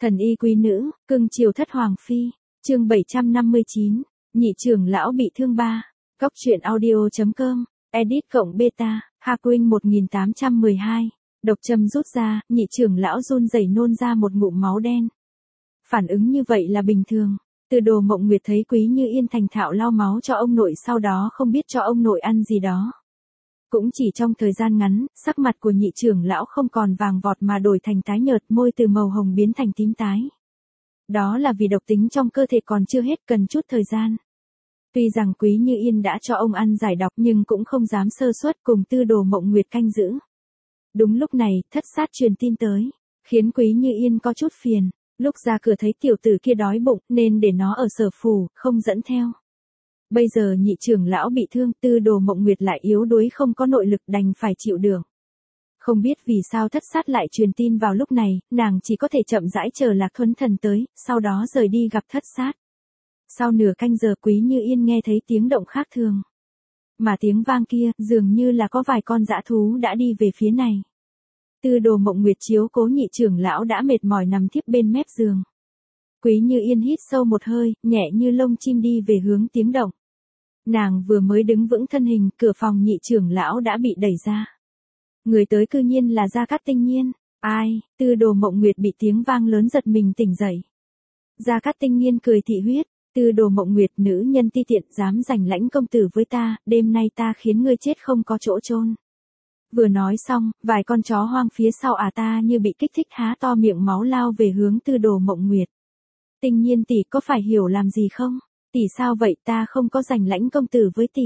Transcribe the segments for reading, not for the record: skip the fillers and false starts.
Thần y quý nữ, cưng chiều thất hoàng phi, chương 759, nhị trưởng lão bị thương 3, góc truyện audio.com, edit cộng beta, Haquin 1812, độc châm rút ra, nhị trưởng lão run rẩy nôn ra một ngụm máu đen. Phản ứng như vậy là bình thường. Từ Đồ Mộng Nguyệt thấy Quý Như Yên thành thạo lau máu cho ông nội, sau đó không biết cho ông nội ăn gì đó. Cũng chỉ trong thời gian ngắn, sắc mặt của nhị trưởng lão không còn vàng vọt mà đổi thành tái nhợt, môi từ màu hồng biến thành tím tái. Đó là vì độc tính trong cơ thể còn chưa hết, cần chút thời gian. Tuy rằng Quý Như Yên đã cho ông ăn giải độc nhưng cũng không dám sơ suất, cùng Tư Đồ Mộng Nguyệt canh giữ. Đúng lúc này, thất sát truyền tin tới, khiến Quý Như Yên có chút phiền. Lúc ra cửa thấy tiểu tử kia đói bụng nên để nó ở Sở phủ, không dẫn theo. Bây giờ nhị trưởng lão bị thương, Tư Đồ Mộng Nguyệt lại yếu đuối không có nội lực, đành phải chịu đựng. Không biết vì sao thất sát lại truyền tin vào lúc này, nàng chỉ có thể chậm rãi chờ Lạc Thuấn Thần tới, sau đó rời đi gặp thất sát. Sau nửa canh giờ Quý Như Yên nghe thấy tiếng động khác thường. Mà tiếng vang kia dường như là có vài con dã thú đã đi về phía này. Tư Đồ Mộng Nguyệt chiếu cố nhị trưởng lão đã mệt mỏi nằm thiếp bên mép giường. Quý Như Yên hít sâu một hơi, nhẹ như lông chim đi về hướng tiếng động. Nàng vừa mới đứng vững thân hình, cửa phòng nhị trưởng lão đã bị đẩy ra. Người tới cư nhiên là Gia Cát Tinh Nhiên. Ai? Tư Đồ Mộng Nguyệt bị tiếng vang lớn giật mình tỉnh dậy. Gia Cát Tinh Nhiên cười thị huyết. Tư Đồ Mộng Nguyệt, nữ nhân ti tiện, dám giành lãnh công tử với ta, đêm nay ta khiến ngươi chết không có chỗ chôn. Vừa nói xong, vài con chó hoang phía sau ta như bị kích thích há to miệng máu lao về hướng Tư Đồ Mộng Nguyệt. Tinh Nhiên tỷ có phải hiểu làm gì không? Tỷ sao vậy, ta không có giành lãnh công tử với tỷ.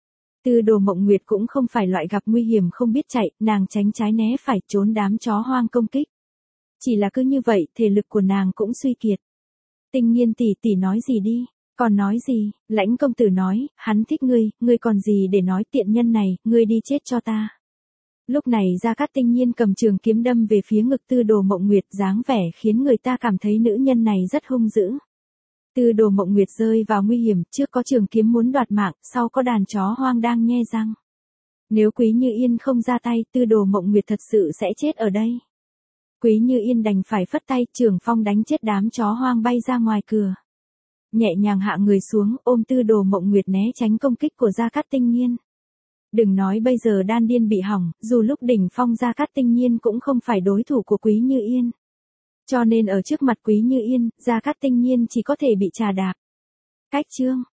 Tư Đồ Mộng Nguyệt cũng không phải loại gặp nguy hiểm không biết chạy, nàng tránh trái né phải trốn đám chó hoang công kích. Chỉ là cứ như vậy, thể lực của nàng cũng suy kiệt. Tinh Nhiên tỷ, tỷ nói gì đi? Còn nói gì? Lãnh công tử nói, hắn thích ngươi còn gì để nói, tiện nhân này, ngươi đi chết cho ta. Lúc này Gia Cát Tinh Nhiên cầm trường kiếm đâm về phía ngực Tư Đồ Mộng Nguyệt, dáng vẻ khiến người ta cảm thấy nữ nhân này rất hung dữ. Tư Đồ Mộng Nguyệt rơi vào nguy hiểm, trước có trường kiếm muốn đoạt mạng, sau có đàn chó hoang đang nhe răng. Nếu Quý Như Yên không ra tay, Tư Đồ Mộng Nguyệt thật sự sẽ chết ở đây. Quý Như Yên đành phải phất tay, trường phong đánh chết đám chó hoang bay ra ngoài cửa. Nhẹ nhàng hạ người xuống, ôm Tư Đồ Mộng Nguyệt né tránh công kích của Gia Cát Tinh Nhiên. Đừng nói bây giờ đan điên bị hỏng, dù lúc đỉnh phong Gia Cát Tinh Nhiên cũng không phải đối thủ của Quý Như Yên. Cho nên ở trước mặt Quý Như Yên, Gia Cát Tinh Nhiên chỉ có thể bị trà đạp. Cách chương.